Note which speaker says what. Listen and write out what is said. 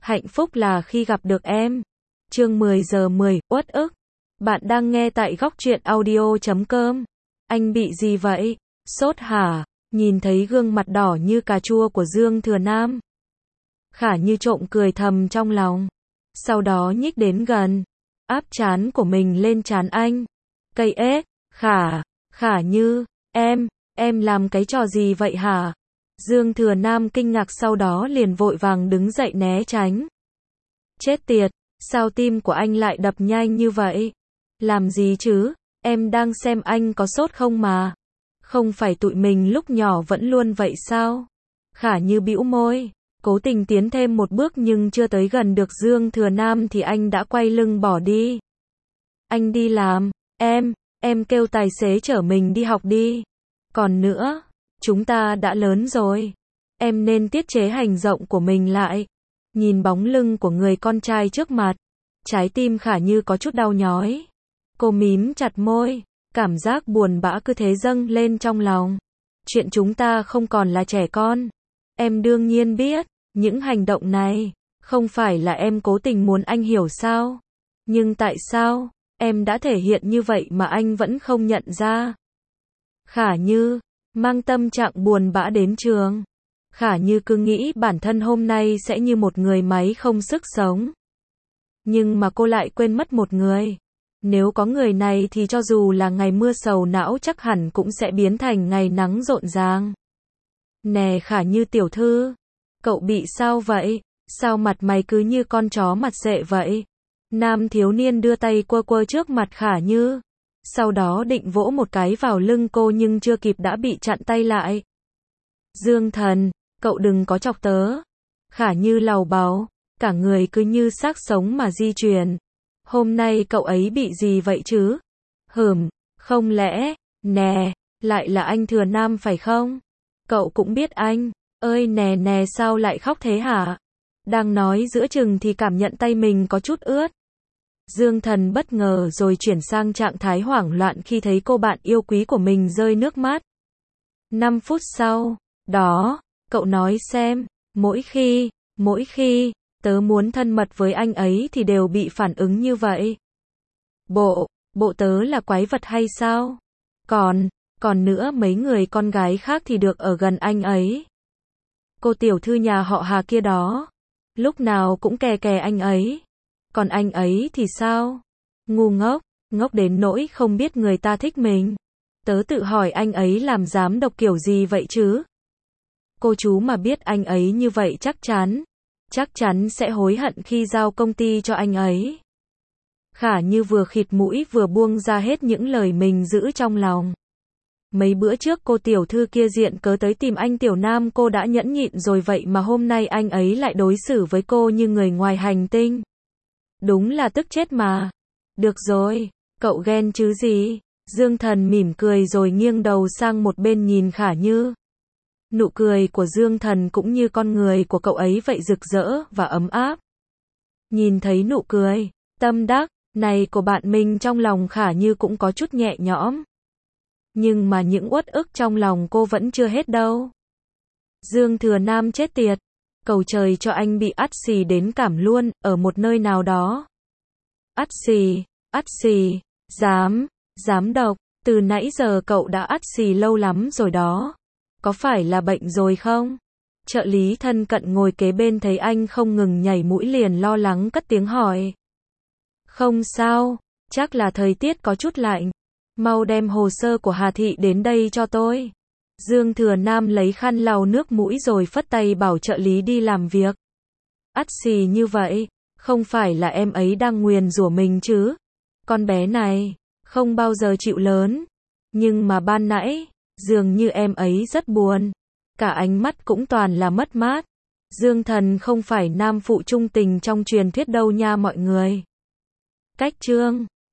Speaker 1: Hạnh phúc là khi gặp được em. Chương 10 giờ 10, uất ức. Bạn đang nghe tại góc truyện audio.com. Anh bị gì vậy? Sốt hả? Nhìn thấy gương mặt đỏ như cà chua của Dương Thừa Nam, Khả Như trộm cười thầm trong lòng. Sau đó nhích đến gần, áp trán của mình lên trán anh. Cây ếch, Khả Như, em làm cái trò gì vậy hả? Dương Thừa Nam kinh ngạc, sau đó liền vội vàng đứng dậy né tránh. Chết tiệt, sao tim của anh lại đập nhanh như vậy? Làm gì chứ? Em đang xem anh có sốt không mà. Không phải tụi mình lúc nhỏ vẫn luôn vậy sao? Khả Như bĩu môi, cố tình tiến thêm một bước, nhưng chưa tới gần được Dương Thừa Nam thì anh đã quay lưng bỏ đi. Anh đi làm, em kêu tài xế chở mình đi học đi. Còn nữa, chúng ta đã lớn rồi. Em nên tiết chế hành động của mình lại. Nhìn bóng lưng của người con trai trước mặt, trái tim Khả Như có chút đau nhói. Cô mím chặt môi, cảm giác buồn bã cứ thế dâng lên trong lòng. Chuyện chúng ta không còn là trẻ con. Em đương nhiên biết, những hành động này, không phải là em cố tình muốn anh hiểu sao? Nhưng tại sao, em đã thể hiện như vậy mà anh vẫn không nhận ra? Khả Như, mang tâm trạng buồn bã đến trường. Khả Như cứ nghĩ bản thân hôm nay sẽ như một người máy không sức sống. Nhưng mà cô lại quên mất một người. Nếu có người này thì cho dù là ngày mưa sầu não chắc hẳn cũng sẽ biến thành ngày nắng rộn ràng. Nè Khả Như tiểu thư, cậu bị sao vậy? Sao mặt mày cứ như con chó mặt sệ vậy? Nam thiếu niên đưa tay quơ quơ trước mặt Khả Như, sau đó định vỗ một cái vào lưng cô nhưng chưa kịp đã bị chặn tay lại. Dương Thần, cậu đừng có chọc tớ. Khả Như lầu bầu, cả người cứ như xác sống mà di chuyển. Hôm nay cậu ấy bị gì vậy chứ? Không lẽ, nè, lại là anh Thừa Nam phải không? Cậu cũng biết anh, ơi nè sao lại khóc thế hả? Đang nói giữa chừng thì cảm nhận tay mình có chút ướt. Dương Thần bất ngờ rồi chuyển sang trạng thái hoảng loạn khi thấy cô bạn yêu quý của mình rơi nước mắt. 5 phút sau, đó, cậu nói xem, mỗi khi tớ muốn thân mật với anh ấy thì đều bị phản ứng như vậy. Bộ tớ là quái vật hay sao? Còn nữa mấy người con gái khác thì được ở gần anh ấy. Cô tiểu thư nhà họ Hà kia đó, lúc nào cũng kè anh ấy. Còn anh ấy thì sao? Ngu ngốc đến nỗi không biết người ta thích mình. Tớ tự hỏi anh ấy làm giám đốc kiểu gì vậy chứ? Cô chú mà biết anh ấy như vậy chắc chắn sẽ hối hận khi giao công ty cho anh ấy. Khả Như vừa khịt mũi vừa buông ra hết những lời mình giữ trong lòng. Mấy bữa trước cô tiểu thư kia diện cớ tới tìm anh Tiểu Nam cô đã nhẫn nhịn rồi, vậy mà hôm nay anh ấy lại đối xử với cô như người ngoài hành tinh. Đúng là tức chết mà. Được rồi, cậu ghen chứ gì? Dương Thần mỉm cười rồi nghiêng đầu sang một bên nhìn Khả Như. Nụ cười của Dương Thần cũng như con người của cậu ấy vậy, rực rỡ và ấm áp. Nhìn thấy nụ cười tâm đắc này của bạn mình, trong lòng Khả Như cũng có chút nhẹ nhõm. Nhưng mà những uất ức trong lòng cô vẫn chưa hết đâu. Dương Thừa Nam chết tiệt, cầu trời cho anh bị ắt xì đến cảm luôn, ở một nơi nào đó. Ắt xì, dám độc, từ nãy giờ cậu đã ắt xì lâu lắm rồi đó. Có phải là bệnh rồi không? Trợ lý thân cận ngồi kế bên thấy anh không ngừng nhảy mũi liền lo lắng cất tiếng hỏi. Không sao, chắc là thời tiết có chút lạnh. Mau đem hồ sơ của Hà Thị đến đây cho tôi. Dương Thừa Nam lấy khăn lau nước mũi rồi phất tay bảo trợ lý đi làm việc. Ắt xì như vậy, không phải là em ấy đang nguyền rủa mình chứ? Con bé này, không bao giờ chịu lớn. Nhưng mà ban nãy, dường như em ấy rất buồn. Cả ánh mắt cũng toàn là mất mát. Dương Thần không phải nam phụ trung tình trong truyền thuyết đâu nha mọi người. Cách chương